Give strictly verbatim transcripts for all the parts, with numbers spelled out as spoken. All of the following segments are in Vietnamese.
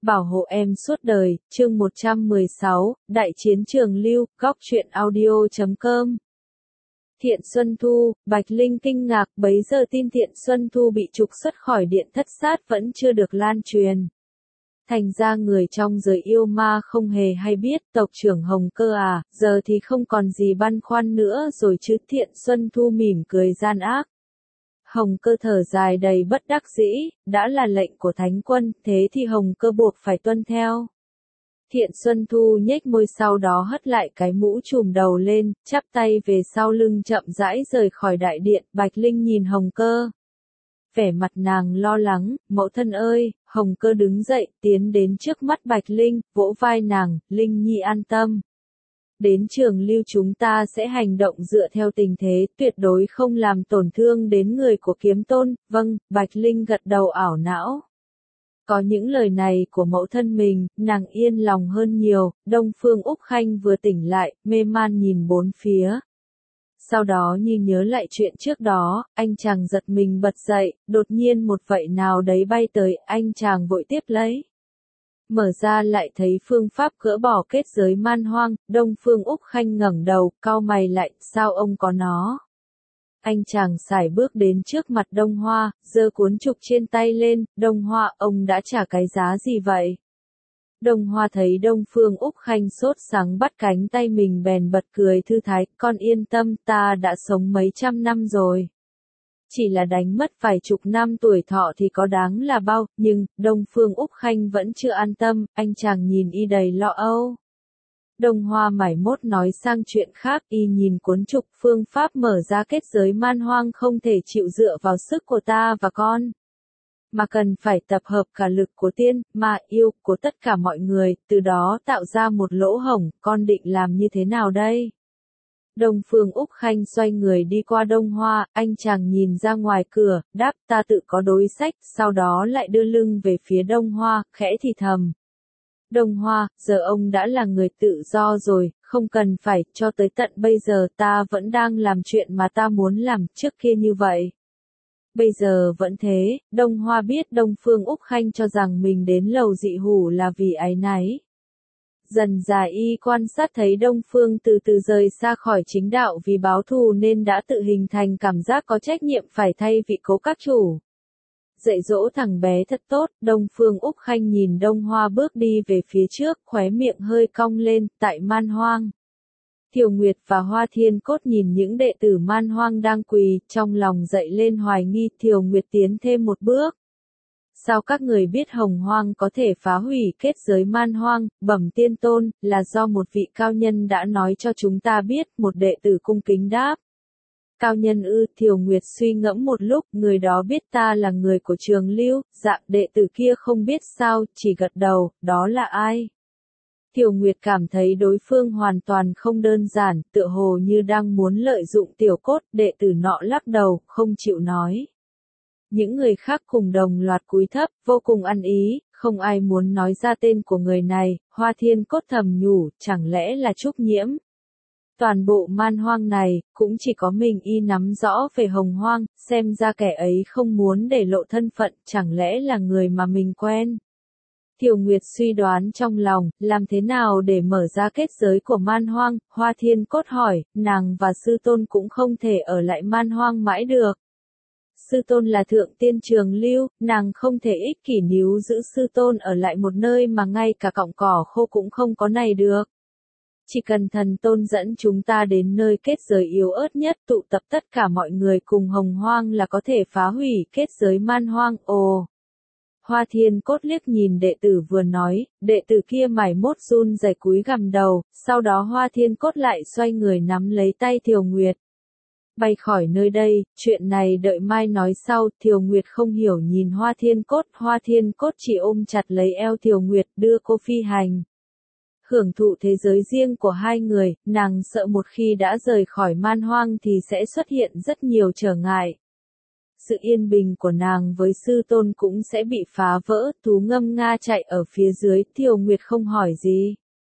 Bảo hộ em suốt đời, chương một trăm mười sáu, Đại chiến Trường Lưu, góc truyện audio chấm com. Thiện Xuân Thu, Bạch Linh kinh ngạc, bấy giờ tin Thiện Xuân Thu bị trục xuất khỏi điện thất sát vẫn chưa được lan truyền. Thành ra người trong giới yêu ma không hề hay biết, tộc trưởng Hồng Cơ à, giờ thì không còn gì băn khoăn nữa rồi chứ. Thiện Xuân Thu mỉm cười gian ác. Hồng Cơ thở dài đầy bất đắc dĩ, đã là lệnh của Thánh Quân, thế thì Hồng Cơ buộc phải tuân theo. Thiện Xuân Thu nhếch môi, sau đó hất lại cái mũ trùm đầu lên, chắp tay về sau lưng chậm rãi rời khỏi đại điện. Bạch Linh nhìn Hồng Cơ. Vẻ mặt nàng lo lắng, mẫu thân ơi. Hồng Cơ đứng dậy, tiến đến trước mắt Bạch Linh, vỗ vai nàng, Linh Nhi an tâm. Đến Trường Lưu chúng ta sẽ hành động dựa theo tình thế, tuyệt đối không làm tổn thương đến người của Kiếm Tôn. Vâng, Bạch Linh gật đầu ảo não. Có những lời này của mẫu thân mình, nàng yên lòng hơn nhiều. Đông Phương Úc Khanh vừa tỉnh lại, mê man nhìn bốn phía. Sau đó như nhớ lại chuyện trước đó, anh chàng giật mình bật dậy, đột nhiên một vậy nào đấy bay tới, anh chàng vội tiếp lấy. Mở ra lại thấy phương pháp gỡ bỏ kết giới man hoang. Đông Phương Úc Khanh ngẩng đầu, cau mày lại, sao ông có nó? Anh chàng sải bước đến trước mặt Đông Hoa, giơ cuốn trục trên tay lên. Đông Hoa, ông đã trả cái giá gì vậy? Đông Hoa thấy Đông Phương Úc Khanh sốt sắng bắt cánh tay mình bèn bật cười thư thái, con yên tâm, ta đã sống mấy trăm năm rồi. Chỉ là đánh mất vài chục năm tuổi thọ thì có đáng là bao. Nhưng Đông Phương Úc Khanh vẫn chưa an tâm, anh chàng nhìn y đầy lo âu. Đông Hoa mải mốt nói sang chuyện khác, y nhìn cuốn trục, phương pháp mở ra kết giới man hoang không thể chịu dựa vào sức của ta và con, mà cần phải tập hợp cả lực của tiên, ma, yêu, của tất cả mọi người, từ đó tạo ra một lỗ hổng. Con định làm như thế nào đây? Đông Phương Úc Khanh xoay người đi qua Đông Hoa, anh chàng nhìn ra ngoài cửa, đáp ta tự có đối sách, sau đó lại đưa lưng về phía Đông Hoa, khẽ thì thầm. Đông Hoa, giờ ông đã là người tự do rồi, không cần phải, cho tới tận bây giờ ta vẫn đang làm chuyện mà ta muốn làm, trước kia như vậy. Bây giờ vẫn thế. Đông Hoa biết Đông Phương Úc Khanh cho rằng mình đến lầu dị hủ là vì áy náy. Dần dà y quan sát thấy Đông Phương từ từ rời xa khỏi chính đạo vì báo thù nên đã tự hình thành cảm giác có trách nhiệm phải thay vị cố các chủ. Dạy dỗ thằng bé thật tốt. Đông Phương Úc Khanh nhìn Đông Hoa bước đi về phía trước, khóe miệng hơi cong lên. Tại man hoang, Thiều Nguyệt và Hoa Thiên Cốt nhìn những đệ tử man hoang đang quỳ, trong lòng dậy lên hoài nghi. Thiều Nguyệt tiến thêm một bước. Sao các người biết Hồng Hoang có thể phá hủy kết giới man hoang? Bẩm tiên tôn, là do một vị cao nhân đã nói cho chúng ta biết. Một đệ tử cung kính đáp. Cao nhân ư? Thiều Nguyệt suy ngẫm một lúc, người đó biết ta là người của Trường Lưu. Dạ, đệ tử kia không biết sao, chỉ gật đầu. Đó là ai? Thiều Nguyệt cảm thấy đối phương hoàn toàn không đơn giản, tựa hồ như đang muốn lợi dụng tiểu cốt. Đệ tử nọ lắc đầu, không chịu nói. Những người khác cùng đồng loạt cúi thấp, vô cùng ăn ý, không ai muốn nói ra tên của người này. Hoa Thiên Cốt thầm nhủ, chẳng lẽ là Trúc Nhiễm? Toàn bộ man hoang này, cũng chỉ có mình y nắm rõ về Hồng Hoang, xem ra kẻ ấy không muốn để lộ thân phận, chẳng lẽ là người mà mình quen? Thiều Nguyệt suy đoán trong lòng, làm thế nào để mở ra kết giới của man hoang? Hoa Thiên Cốt hỏi, nàng và sư tôn cũng không thể ở lại man hoang mãi được. Sư tôn là thượng tiên Trường Lưu, nàng không thể ích kỷ níu giữ sư tôn ở lại một nơi mà ngay cả cọng cỏ khô cũng không có này được. Chỉ cần thần tôn dẫn chúng ta đến nơi kết giới yếu ớt nhất, tụ tập tất cả mọi người cùng Hồng Hoang là có thể phá hủy kết giới man hoang. Ồ! Hoa Thiên Cốt liếc nhìn đệ tử vừa nói, đệ tử kia mải mốt run rẩy cúi gằm đầu, sau đó Hoa Thiên Cốt lại xoay người nắm lấy tay Thiều Nguyệt. Bay khỏi nơi đây, chuyện này đợi mai nói sau. Thiều Nguyệt không hiểu nhìn Hoa Thiên Cốt, Hoa Thiên Cốt chỉ ôm chặt lấy eo Thiều Nguyệt, đưa cô phi hành. Hưởng thụ thế giới riêng của hai người, nàng sợ một khi đã rời khỏi man hoang thì sẽ xuất hiện rất nhiều trở ngại. Sự yên bình của nàng với sư tôn cũng sẽ bị phá vỡ. Thú ngâm nga chạy ở phía dưới, Thiều Nguyệt không hỏi gì.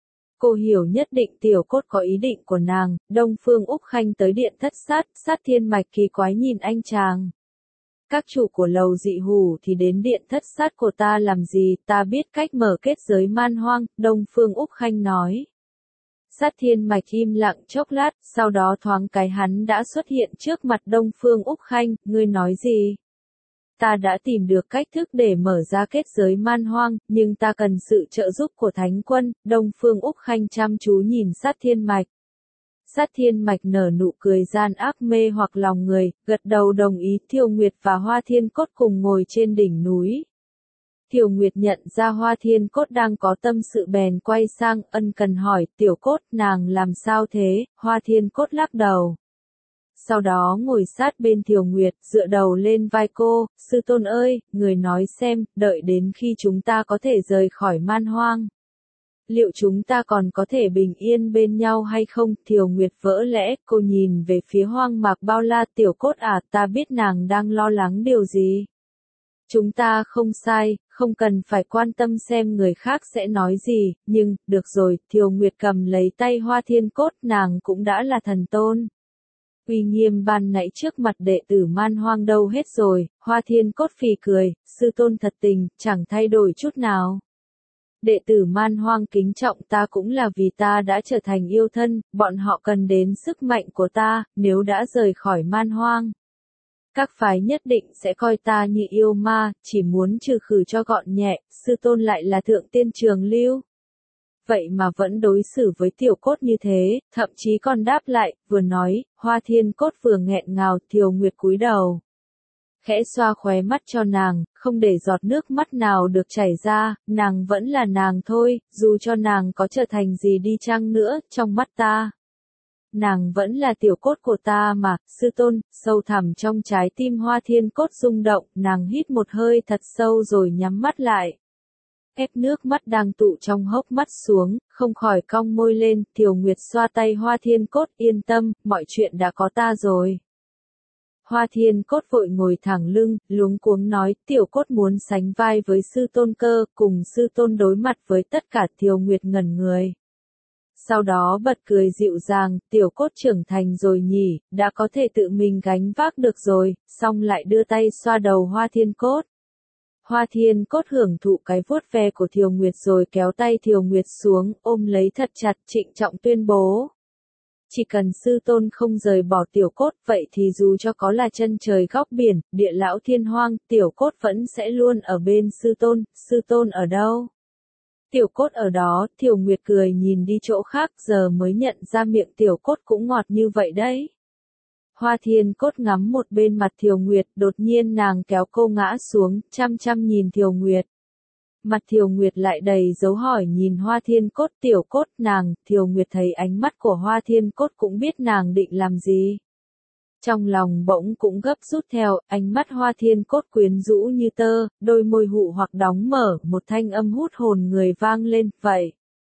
Cô hiểu nhất định tiểu cốt có ý định của nàng. Đông Phương Úc Khanh tới điện thất sát, sát thiên mạch kỳ quái nhìn anh chàng. các chủ của lầu dị hủ thì đến điện thất sát của ta làm gì, ta biết cách mở kết giới man hoang, Đông Phương Úc Khanh nói. Sát Thiên Mạch im lặng chốc lát, sau đó thoáng cái hắn đã xuất hiện trước mặt Đông Phương Úc Khanh, ngươi nói gì? Ta đã tìm được cách thức để mở ra kết giới man hoang, nhưng ta cần sự trợ giúp của Thánh Quân, Đông Phương Úc Khanh chăm chú nhìn Sát Thiên Mạch. Sát Thiên Mạch nở nụ cười gian ác mê hoặc lòng người, gật đầu đồng ý. Thiều Nguyệt và Hoa Thiên Cốt cùng ngồi trên đỉnh núi. Thiều Nguyệt nhận ra Hoa Thiên Cốt đang có tâm sự bèn quay sang ân cần hỏi, Tiểu Cốt, nàng làm sao thế? Hoa Thiên Cốt lắc đầu. Sau đó ngồi sát bên Thiều Nguyệt, dựa đầu lên vai cô, sư tôn ơi, người nói xem, đợi đến khi chúng ta có thể rời khỏi man hoang. Liệu chúng ta còn có thể bình yên bên nhau hay không? Thiều Nguyệt vỡ lẽ, cô nhìn về phía Hoang Mạc Bao La. Tiểu Cốt à, ta biết nàng đang lo lắng điều gì. Chúng ta không sai, không cần phải quan tâm xem người khác sẽ nói gì, nhưng, được rồi, Thiều Nguyệt cầm lấy tay Hoa Thiên Cốt, nàng cũng đã là thần tôn. Uy nghiêm ban nãy trước mặt đệ tử man hoang đâu hết rồi, Hoa Thiên Cốt phì cười, sư tôn thật tình, chẳng thay đổi chút nào. Đệ tử man hoang kính trọng ta cũng là vì ta đã trở thành yêu thân, bọn họ cần đến sức mạnh của ta, nếu đã rời khỏi man hoang. Các phái nhất định sẽ coi ta như yêu ma, chỉ muốn trừ khử cho gọn nhẹ, sư tôn lại là thượng tiên Trường Lưu. Vậy mà vẫn đối xử với Tiểu Cốt như thế, thậm chí còn đáp lại, vừa nói, Hoa Thiên Cốt vừa nghẹn ngào. Thiều Nguyệt cúi đầu. Khẽ xoa khóe mắt cho nàng, không để giọt nước mắt nào được chảy ra, nàng vẫn là nàng thôi, dù cho nàng có trở thành gì đi chăng nữa, trong mắt ta. Nàng vẫn là Tiểu Cốt của ta mà, sư tôn. Sâu thẳm trong trái tim Hoa Thiên Cốt rung động, nàng hít một hơi thật sâu rồi nhắm mắt lại. Ép nước mắt đang tụ trong hốc mắt xuống, không khỏi cong môi lên. Thiều Nguyệt xoa tay Hoa Thiên Cốt, yên tâm, mọi chuyện đã có ta rồi. Hoa Thiên Cốt vội ngồi thẳng lưng, luống cuống nói, Tiểu Cốt muốn sánh vai với sư tôn cơ, cùng sư tôn đối mặt với tất cả. Thiều Nguyệt ngẩn người. Sau đó bật cười dịu dàng, Tiểu Cốt trưởng thành rồi nhỉ, đã có thể tự mình gánh vác được rồi, xong lại đưa tay xoa đầu Hoa Thiên Cốt. Hoa Thiên Cốt hưởng thụ cái vuốt ve của Thiều Nguyệt rồi kéo tay Thiều Nguyệt xuống, ôm lấy thật chặt, trịnh trọng tuyên bố. Chỉ cần sư tôn không rời bỏ Tiểu Cốt, vậy thì dù cho có là chân trời góc biển, địa lão thiên hoang, Tiểu Cốt vẫn sẽ luôn ở bên sư tôn. Sư tôn ở đâu? Tiểu Cốt ở đó. Thiều Nguyệt cười nhìn đi chỗ khác, giờ mới nhận ra miệng Tiểu Cốt cũng ngọt như vậy đấy. Hoa Thiên Cốt ngắm một bên mặt Thiều Nguyệt, đột nhiên nàng kéo cô ngã xuống, chăm chăm nhìn Thiều Nguyệt. Mặt Thiều Nguyệt lại đầy dấu hỏi nhìn Hoa Thiên Cốt. Tiểu Cốt nàng. Thiều Nguyệt thấy ánh mắt của Hoa Thiên Cốt cũng biết nàng định làm gì. Trong lòng bỗng cũng gấp rút theo, ánh mắt Hoa Thiên Cốt quyến rũ như tơ, đôi môi hụ hoặc đóng mở, một thanh âm hút hồn người vang lên, vậy.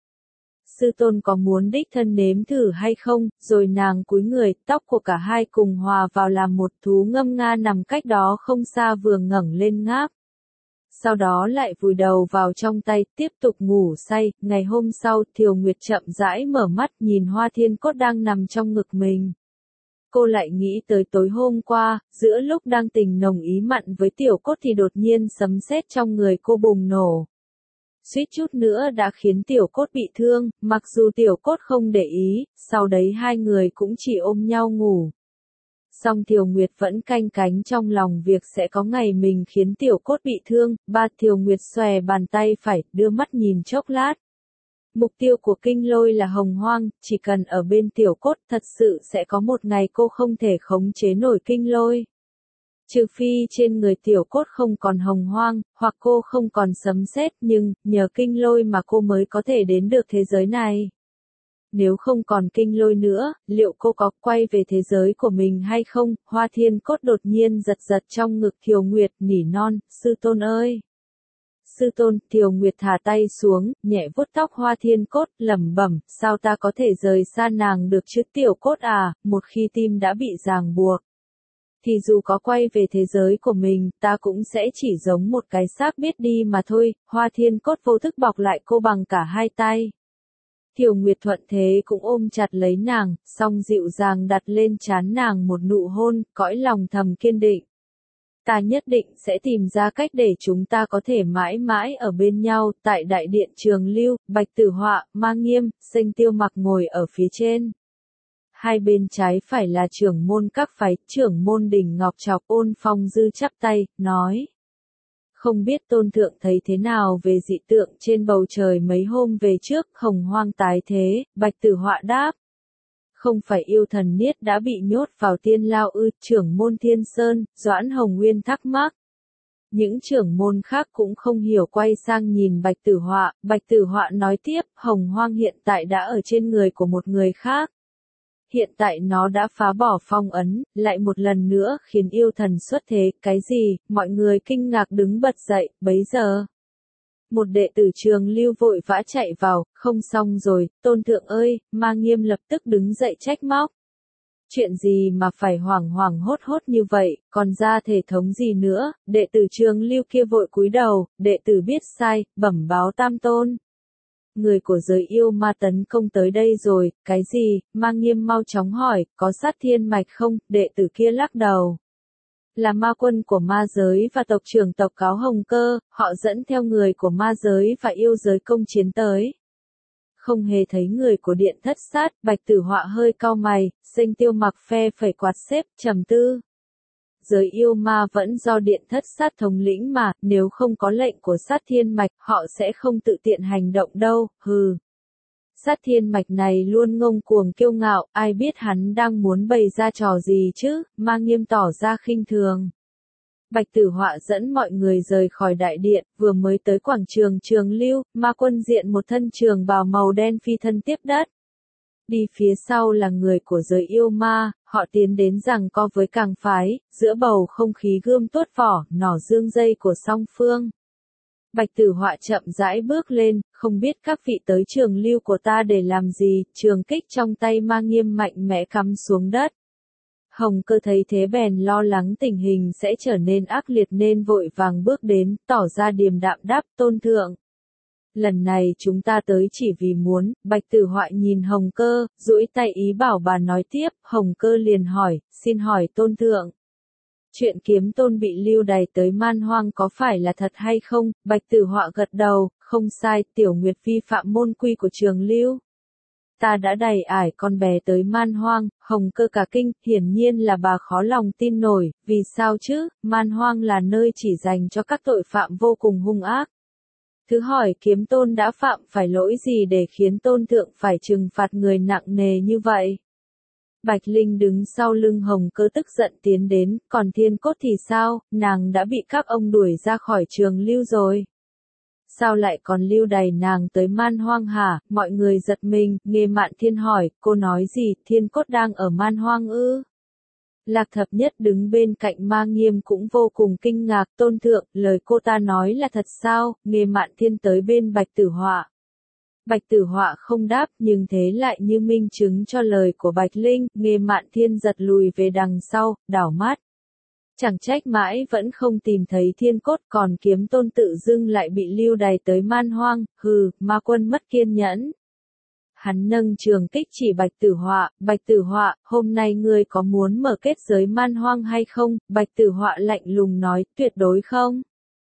Sư tôn có muốn đích thân nếm thử hay không? Rồi nàng cúi người, tóc của cả hai cùng hòa vào làm một. Thú ngâm nga nằm cách đó không xa vừa ngẩng lên ngáp. Sau đó lại vùi đầu vào trong tay, tiếp tục ngủ say. Ngày hôm sau, Thiều Nguyệt chậm rãi mở mắt nhìn Hoa Thiên Cốt đang nằm trong ngực mình. Cô lại nghĩ tới tối hôm qua, giữa lúc đang tình nồng ý mặn với Tiểu Cốt thì đột nhiên sấm sét trong người cô bùng nổ. Suýt chút nữa đã khiến Tiểu Cốt bị thương, mặc dù Tiểu Cốt không để ý, sau đấy hai người cũng chỉ ôm nhau ngủ. Song Thiều Nguyệt vẫn canh cánh trong lòng việc sẽ có ngày mình khiến Tiểu Cốt bị thương. Ba Thiều Nguyệt xòe bàn tay phải, đưa mắt nhìn chốc lát. Mục tiêu của kinh lôi là hồng hoang, chỉ cần ở bên Tiểu Cốt thật sự sẽ có một ngày cô không thể khống chế nổi kinh lôi. Trừ phi trên người Tiểu Cốt không còn hồng hoang, hoặc cô không còn sấm sét, nhưng, nhờ kinh lôi mà cô mới có thể đến được thế giới này. Nếu không còn kinh lôi nữa, liệu cô có quay về thế giới của mình hay không? Hoa Thiên Cốt đột nhiên giật giật trong ngực Thiều Nguyệt, nỉ non, sư tôn ơi. Sư tôn. Thiều Nguyệt thả tay xuống, nhẹ vuốt tóc Hoa Thiên Cốt, lẩm bẩm, sao ta có thể rời xa nàng được chứ? Tiểu Cốt à, một khi tim đã bị ràng buộc, thì dù có quay về thế giới của mình, ta cũng sẽ chỉ giống một cái xác biết đi mà thôi. Hoa Thiên Cốt vô thức bọc lại cô bằng cả hai tay. Thiều Nguyệt thuận thế cũng ôm chặt lấy nàng, song dịu dàng đặt lên trán nàng một nụ hôn, cõi lòng thầm kiên định. Ta nhất định sẽ tìm ra cách để chúng ta có thể mãi mãi ở bên nhau. Tại đại điện Trường Lưu, Bạch Tử Họa, Ma Nghiêm, Sinh Tiêu Mặc ngồi ở phía trên. Hai bên trái phải là trưởng môn các phái, trưởng môn Đỉnh Ngọc Trọc. Ôn Phong Dư chắp tay, nói. Không biết tôn thượng thấy thế nào về dị tượng trên bầu trời mấy hôm về trước, hồng hoang tái thế. Bạch Tử Họa đáp. Không phải yêu thần niết đã bị nhốt vào tiên lao ư? Trưởng môn Thiên Sơn, Doãn Hồng Nguyên thắc mắc. Những trưởng môn khác cũng không hiểu, quay sang nhìn Bạch Tử Họa. Bạch Tử Họa nói tiếp, hồng hoang hiện tại đã ở trên người của một người khác. Hiện tại nó đã phá bỏ phong ấn, lại một lần nữa khiến yêu thần xuất thế. Cái gì? Mọi người kinh ngạc đứng bật dậy. Bấy giờ, một đệ tử Trường Lưu vội vã chạy vào. Không xong rồi, tôn thượng ơi! Ma Nghiêm lập tức đứng dậy trách móc. Chuyện gì mà phải hoảng hoảng hốt hốt như vậy, còn ra thể thống gì nữa? Đệ tử Trường Lưu kia vội cúi đầu. Đệ tử biết sai, bẩm báo tam tôn. Người của giới yêu ma tấn công tới đây rồi. Cái gì? Ma Nghiêm mau chóng hỏi, có sát thiên mạch không? Đệ tử kia lắc đầu. Là ma quân của ma giới và tộc trưởng tộc Cáo Hồng Cơ, họ dẫn theo người của ma giới và yêu giới công chiến tới. Không hề thấy người của điện thất sát. Bạch Tử Họa hơi cau mày. Sinh Tiêu Mặc phe phẩy quạt xếp, trầm tư. Giới yêu ma vẫn do điện thất sát thống lĩnh mà, nếu không có lệnh của sát thiên mạch, họ sẽ không tự tiện hành động đâu. Hừ. Sát thiên mạch này luôn ngông cuồng kiêu ngạo, ai biết hắn đang muốn bày ra trò gì chứ? Ma Nghiêm tỏ ra khinh thường. Bạch Tử Họa dẫn mọi người rời khỏi đại điện, vừa mới tới quảng trường Trường Lưu, ma quân diện một thân trường bào màu đen phi thân tiếp đất. Đi phía sau là người của giới yêu ma, họ tiến đến giằng co với càng phái, giữa bầu không khí gươm tuốt vỏ, nỏ dương dây của song phương. Bạch Tử Họa chậm rãi bước lên, không biết các vị tới Trường Lưu của ta để làm gì. Trường kích trong tay Ma Nghiêm mạnh mẽ cắm xuống đất. Hồng Cơ thấy thế bèn lo lắng tình hình sẽ trở nên ác liệt nên vội vàng bước đến, tỏ ra điềm đạm đáp, tôn thượng. Lần này chúng ta tới chỉ vì muốn. Bạch Tử Họa nhìn Hồng Cơ, duỗi tay ý bảo bà nói tiếp. Hồng Cơ liền hỏi, xin hỏi tôn thượng. Chuyện kiếm tôn bị lưu đày tới man hoang có phải là thật hay không? Bạch Tử Họa gật đầu, không sai, Tiểu Nguyệt vi phạm môn quy của Trường Lưu. Ta đã đày ải con bé tới man hoang. Hồng Cơ cả kinh, hiển nhiên là bà khó lòng tin nổi. Vì sao chứ? Man hoang là nơi chỉ dành cho các tội phạm vô cùng hung ác. Thứ hỏi, kiếm tôn đã phạm phải lỗi gì để khiến tôn thượng phải trừng phạt người nặng nề như vậy? Bạch Linh đứng sau lưng Hồng Cơ tức giận tiến đến, còn Thiên Cốt thì sao? Nàng đã bị các ông đuổi ra khỏi Trường Lưu rồi. Sao lại còn lưu đày nàng tới man hoang hả? Mọi người giật mình. Nghê Mạn Thiên hỏi, cô nói gì? Thiên Cốt đang ở man hoang ư? Lạc Thập Nhất đứng bên cạnh Ma Nghiêm cũng vô cùng kinh ngạc. Tôn thượng, lời cô ta nói là thật sao? Nghê Mạn Thiên tới bên Bạch Tử Họa. Bạch Tử Họa không đáp, nhưng thế lại như minh chứng cho lời của Bạch Linh. Nghê Mạn Thiên giật lùi về đằng sau, đảo mắt. Chẳng trách mãi vẫn không tìm thấy Thiên Cốt, còn kiếm tôn tự dưng lại bị lưu đày tới man hoang. Hừ, ma quân mất kiên nhẫn. Hắn nâng trường kích chỉ Bạch Tử Họa. Bạch Tử Họa, hôm nay ngươi có muốn mở kết giới man hoang hay không? Bạch Tử Họa lạnh lùng nói, tuyệt đối không.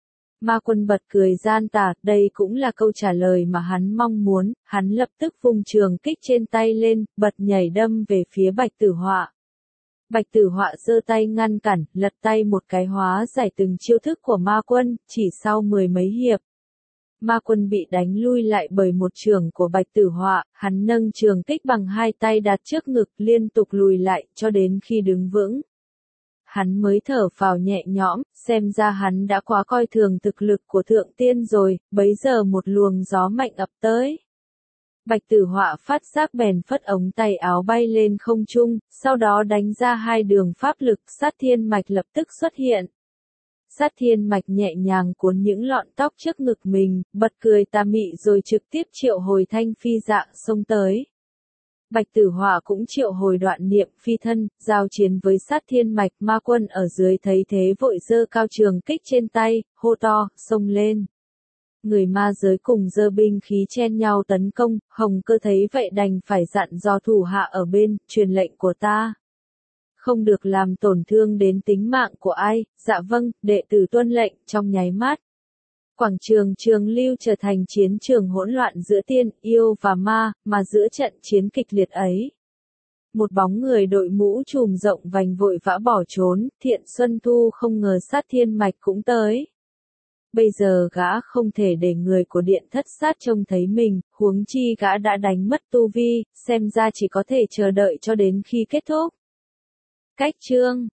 Ma quân bật cười gian tà, đây cũng là câu trả lời mà hắn mong muốn. Hắn lập tức vung trường kích trên tay lên, bật nhảy đâm về phía Bạch Tử Họa. Bạch Tử Họa giơ tay ngăn cản, lật tay một cái hóa giải từng chiêu thức của ma quân. Chỉ sau mười mấy hiệp, ma quân bị đánh lui lại bởi một trường của Bạch Tử Họa. Hắn nâng trường kích bằng hai tay đặt trước ngực, liên tục lùi lại cho đến khi đứng vững. Hắn mới thở phào nhẹ nhõm, xem ra hắn đã quá coi thường thực lực của thượng tiên rồi. Bấy giờ một luồng gió mạnh ập tới. Bạch Tử Họa phát giác bèn phất ống tay áo bay lên không trung, sau đó đánh ra hai đường pháp lực. Sát thiên mạch lập tức xuất hiện. Sát thiên mạch nhẹ nhàng cuốn những lọn tóc trước ngực mình, bật cười tà mị rồi trực tiếp triệu hồi thanh phi dạ xông tới. Bạch Tử Họa cũng triệu hồi đoạn niệm phi thân, giao chiến với sát thiên mạch. Ma quân ở dưới thấy thế vội giơ cao trường kích trên tay, hô to, xông lên. Người ma giới cùng giơ binh khí chen nhau tấn công. Hồng Cơ thấy vậy đành phải dặn dò thủ hạ ở bên, truyền lệnh của ta. không được làm tổn thương đến tính mạng của ai, dạ vâng, đệ tử tuân lệnh, trong nháy mắt. Quảng trường Trường Lưu trở thành chiến trường hỗn loạn giữa tiên, yêu và ma, mà giữa trận chiến kịch liệt ấy. Một bóng người đội mũ trùm rộng vành vội vã bỏ trốn, Thiện Xuân Thu không ngờ sát thiên mạch cũng tới. Bây giờ gã không thể để người của điện thất sát trông thấy mình, huống chi gã đã đánh mất tu vi, xem ra chỉ có thể chờ đợi cho đến khi kết thúc. Cách chương